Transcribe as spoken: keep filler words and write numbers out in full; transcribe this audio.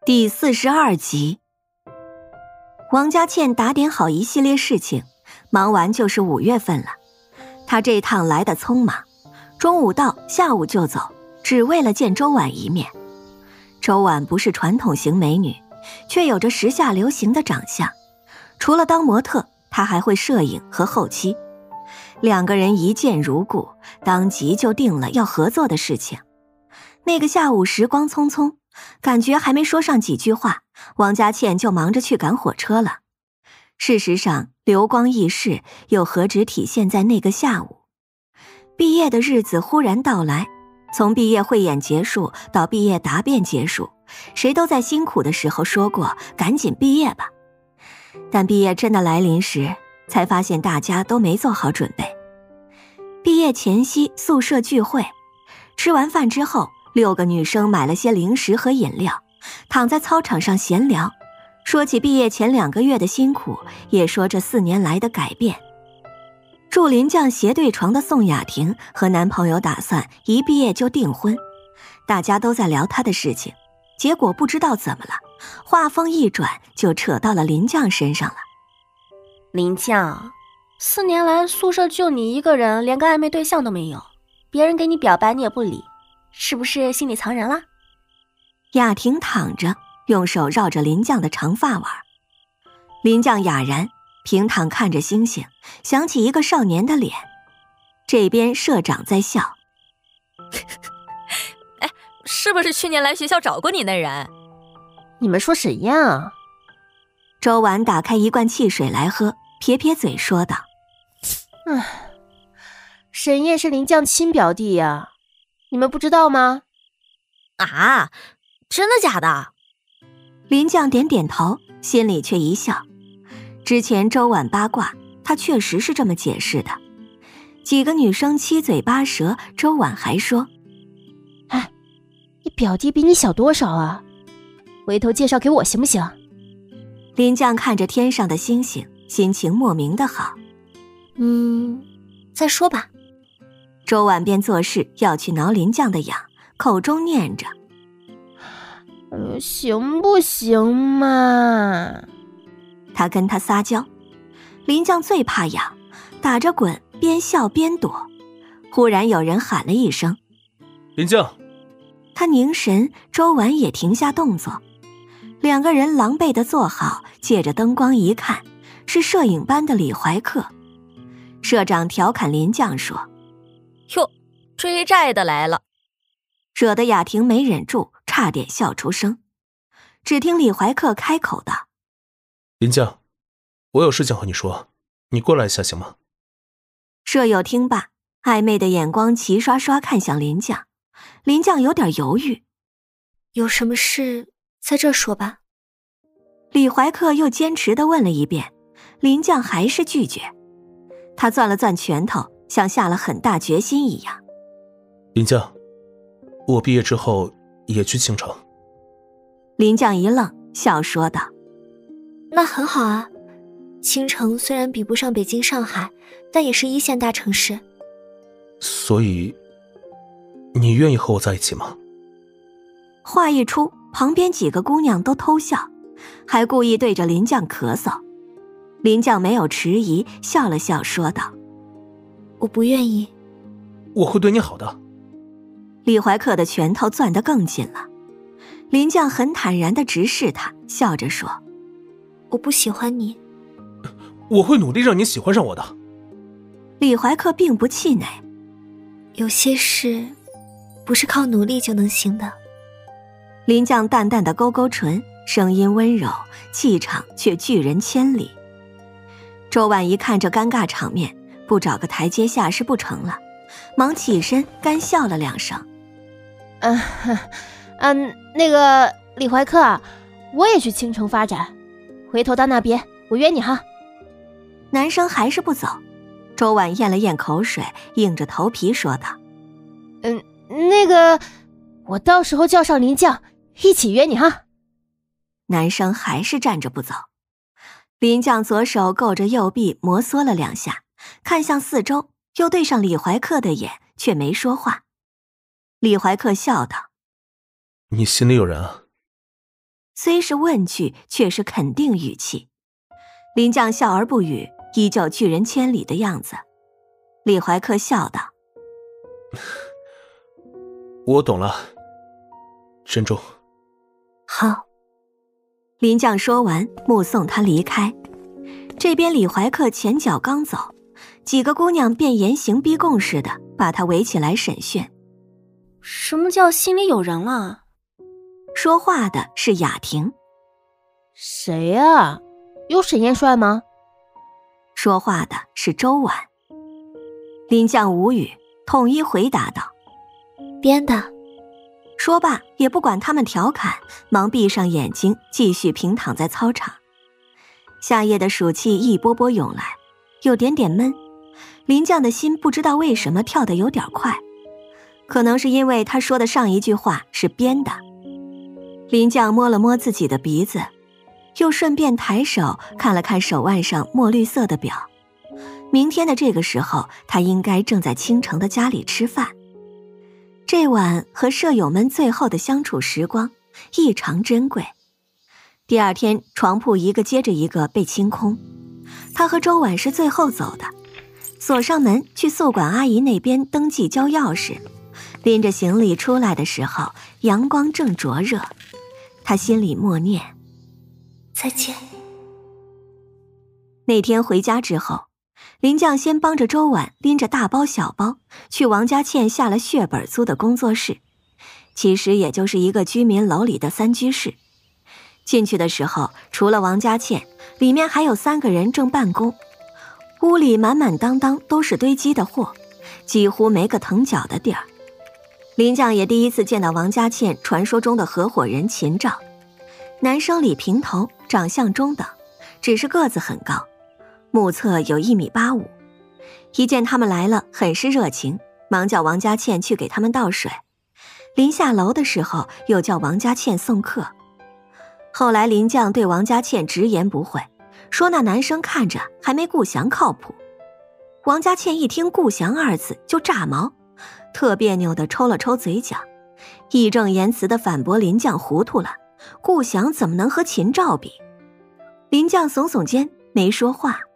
第四十二集。王佳倩打点好一系列事情，忙完就是五月份了。她这趟来得匆忙，中午到，下午就走，只为了见周婉一面。周婉不是传统型美女，却有着时下流行的长相。除了当模特，她还会摄影和后期。两个人一见如故，当即就定了要合作的事情。那个下午时光匆匆，感觉还没说上几句话，王佳倩就忙着去赶火车了。事实上，流光易逝，又何止体现在那个下午？毕业的日子忽然到来，从毕业汇演结束到毕业答辩结束，谁都在辛苦的时候说过赶紧毕业吧。但毕业真的来临时，才发现大家都没做好准备。毕业前夕宿舍聚会，吃完饭之后，六个女生买了些零食和饮料，躺在操场上闲聊，说起毕业前两个月的辛苦，也说这四年来的改变。住临江斜对床的宋雅婷和男朋友打算一毕业就订婚，大家都在聊她的事情，结果不知道怎么了，话锋一转就扯到了临江身上了。 临江，四年来宿舍就你一个人，连个暧昧对象都没有，别人给你表白你也不理，是不是心里藏人了？ 雅婷躺着，用手绕着临江的长发玩。临江哑然平躺看着星星，想起一个少年的脸。这边社长在笑。 哎，是不是去年来学校找过你那人？ 你们说谁呀？ 周婉打开一罐汽水来喝，撇撇嘴说道： 唉，沈烨是临江亲表弟呀，你们不知道吗？ 啊，真的假的？ 临江点点头，心里却一笑。之前周婉八卦，他确实是这么解释的。几个女生七嘴八舌，周婉还说： 哎，你表弟比你小多少啊？回头介绍给我行不行？ 临江看着天上的星星，心情莫名的好。 嗯，再说吧。 周婉便做事要去挠临江的痒，口中念着： 嗯，行不行嘛？ 他跟他撒娇。临江最怕痒，打着滚，边笑边躲。忽然有人喊了一声： 临江。 他凝神，周婉也停下动作。两个人狼狈地坐好，借着灯光一看，是摄影班的李怀克。社长调侃临江说： 哟，追债的来了。 惹得雅婷没忍住，差点笑出声。只听李怀克开口道： 临江，我有事情和你说，你过来一下行吗？ 舍友听罢，暧昧的眼光齐刷刷看向临江。临江有点犹豫： 有什么事在这说吧。 李怀克又坚持地问了一遍，临江还是拒绝。他攥了攥拳头，像下了很大决心一样。 临江，我毕业之后也去青城。 临江一愣，笑说道： 那很好啊，青城虽然比不上北京上海，但也是一线大城市。 所以你愿意和我在一起吗？ 话一出，旁边几个姑娘都偷笑，还故意对着临江咳嗽。临江没有迟疑，笑了笑说道： 我不愿意。 我会对你好的。 李怀克的拳头攥得更紧了。临江很坦然地直视他，笑着说： 我不喜欢你。 我会努力让你喜欢上我的。 李怀克并不气馁： 有些事不是靠努力就能行的。 临江淡淡的勾勾唇，声音温柔，气场却拒人千里。周婉一看这尴尬场面，不找个台阶下是不成了，忙起身干笑了两声。 嗯、呃、嗯、呃，那个李怀克，我也去青城发展，回头到那边我约你哈。 男生还是不走。周婉咽了咽口水，硬着头皮说道： 嗯，那个我到时候叫上临江一起约你哈。 男生还是站着不走。临江左手够着右臂摩挲了两下，看向四周，又对上李怀克的眼，却没说话。李怀克笑道： 你心里有人啊？ 虽是问句，却是肯定语气。林将笑而不语，依旧拒人千里的样子。李怀克笑道： 我懂了，珍重。 好。 林将说完，目送他离开。这边李怀克前脚刚走，几个姑娘便严刑逼供似的把他围起来审讯。 什么叫心里有人了？ 说话的是雅婷。 谁啊？有沈彦帅吗？ 说话的是周婉。林将无语，统一回答道： 编的。 说罢也不管他们调侃，忙闭上眼睛继续平躺在操场。夏夜的暑气一波波涌来，有点点闷。林将的心不知道为什么跳得有点快，可能是因为他说的上一句话是编的。林将摸了摸自己的鼻子，又顺便抬手看了看手腕上墨绿色的表。明天的这个时候，他应该正在倾城的家里吃饭。这晚和舍友们最后的相处时光异常珍贵。第二天，床铺一个接着一个被清空，他和周婉是最后走的，锁上门去宿管阿姨那边登记交钥匙。拎着行李出来的时候，阳光正灼热，他心里默念再见。 那天回家之后，林将先帮着周婉拎着大包小包去王家倩下了血本租的工作室，其实也就是一个居民楼里的三居室。进去的时候，除了王家倩，里面还有三个人正办公。屋里满满当当都是堆积的货，几乎没个腾脚的地儿。林将也第一次见到王家倩传说中的合伙人秦照，男生理平头，长相中等，只是个子很高，目测有一米八五。一见他们来了，很是热情，忙叫王家倩去给他们倒水。临下楼的时候，又叫王家倩送客。后来林将对王家倩直言不讳，说那男生看着还没顾翔靠谱。王家倩一听顾翔二字就炸毛，特别扭地抽了抽嘴角，义正言辞地反驳林将糊涂了，顾翔怎么能和秦照比？林将耸耸肩没说话。